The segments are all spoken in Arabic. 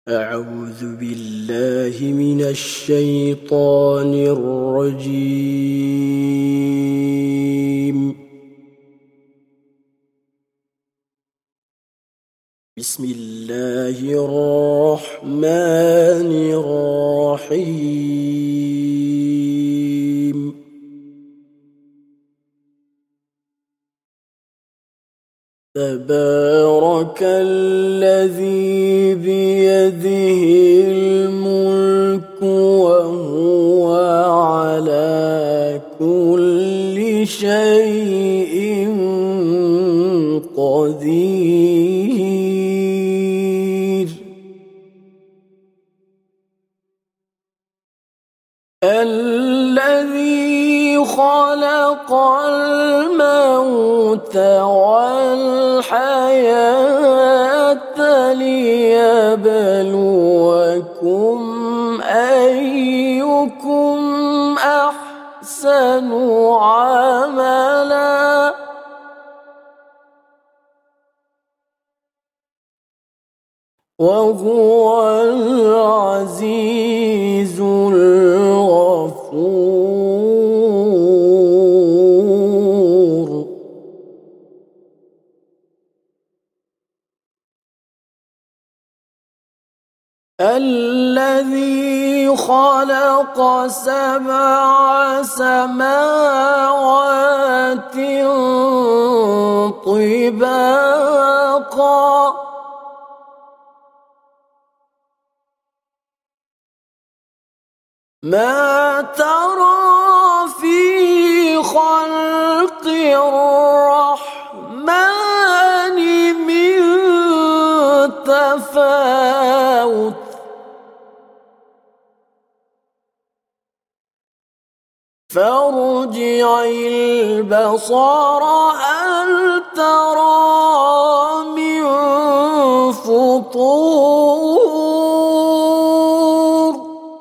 أعوذ بالله من الشيطان الرجيم. بسم الله الرحمن الرحيم. تبارك الذي بيده الملك وهو على كل شيء قدير. الذي خلق الموت والحياة ليبلوكم أيكم أحسن عملا وهو العزيز الغفور. الذي خلق 7 سماوات طباقا ما ترى في خلق الرحمن من تفاوت فارجع البصر هل ترى من فطور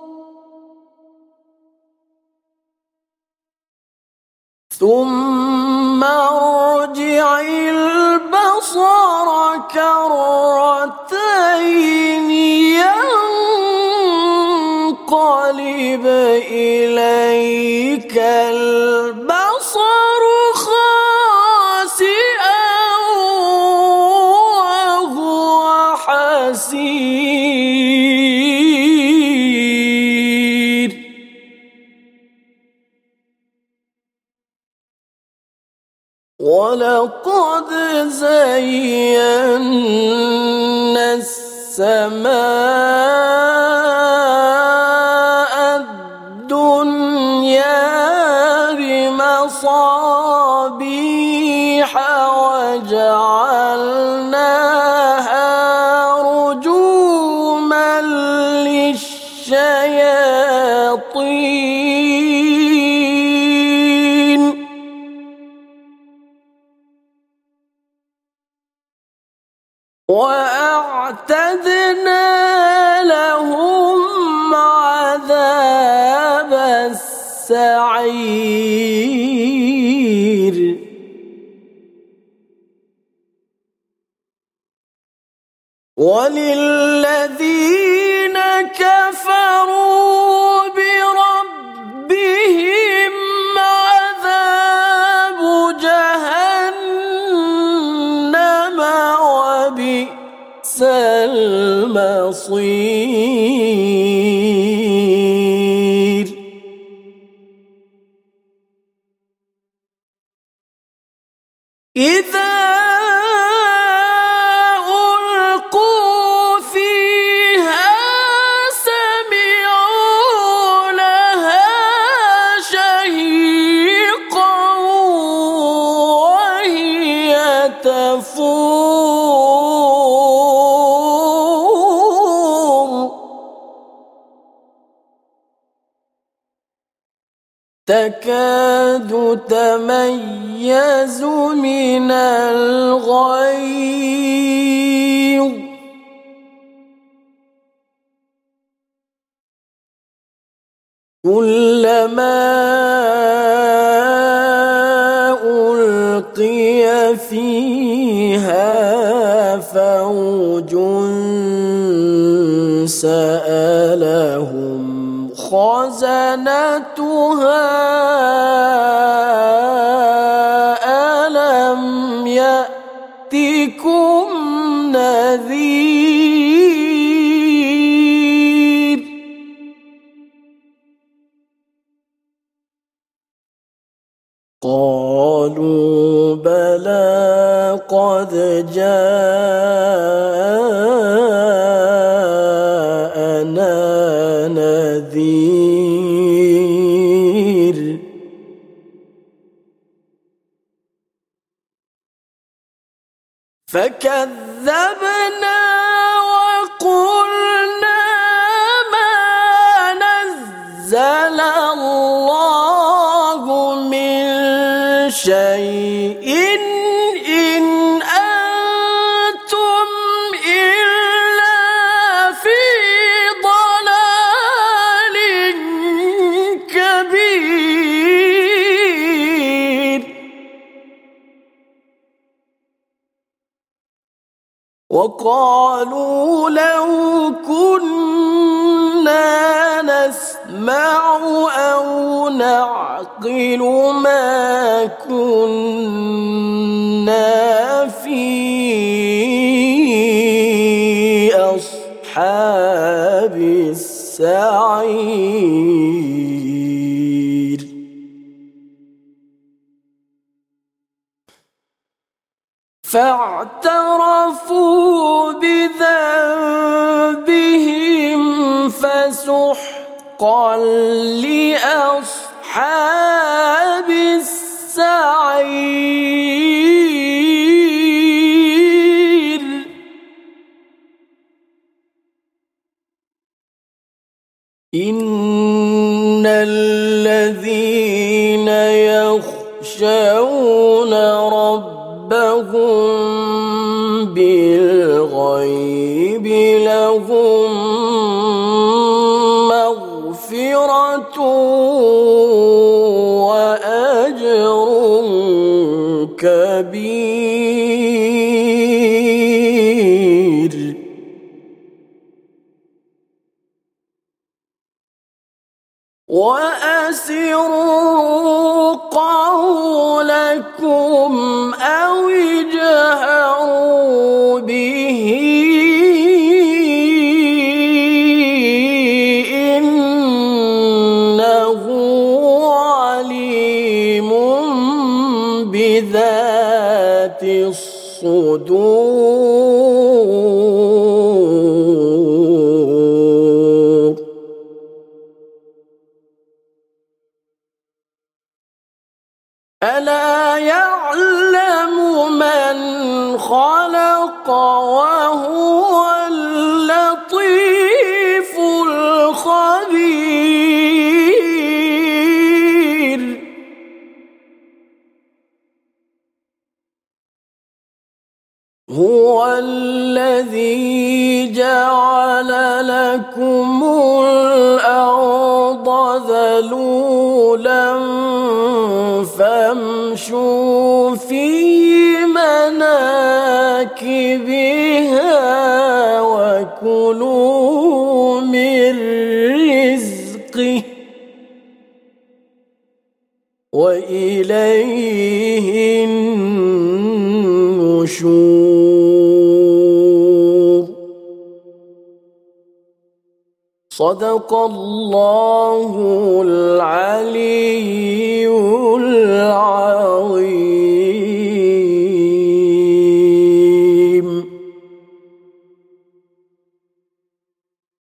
ثم ارجع البصر كرتين ينقلب إليك البصر خاسئا وهو حسير. ولقد زينا السماء الدنيا بمصابيح وجعلناها رجوما للشياطين وأعتدنا لهم عذاب السعير. وللذين كفروا بربهم عذاب جهنم وبئس المصير. إذا ألقوا فيها سمعوا لها شهيقا وهي تفور تكاد تميز من الغيظ كلما ألقي فيها فوج قالوا بلى قد جاءنا نذير فكذبنا وقلنا ما نزل الله من شيء إن أنتم إلا في ضلال كبير وقالوا لو كنا نسمع أو نعقل ما كنا في أصحاب السعير فاعترفوا بذنبهم فسحقا لأصحاب السعير إن الذين يخشون ربهم بالغيب لهم مغفرة وأجر كبير وأسروا قولكم أو اجهروا به إنه عليم بذات الصدور ألا يعلم من خلق وهو اللطيف الخبير هو الذي جعل لكم الأرض ذلولا فامشوا في مناكبها وكلوا من رزقه وإليه النشور صدق الله العلي العظيم.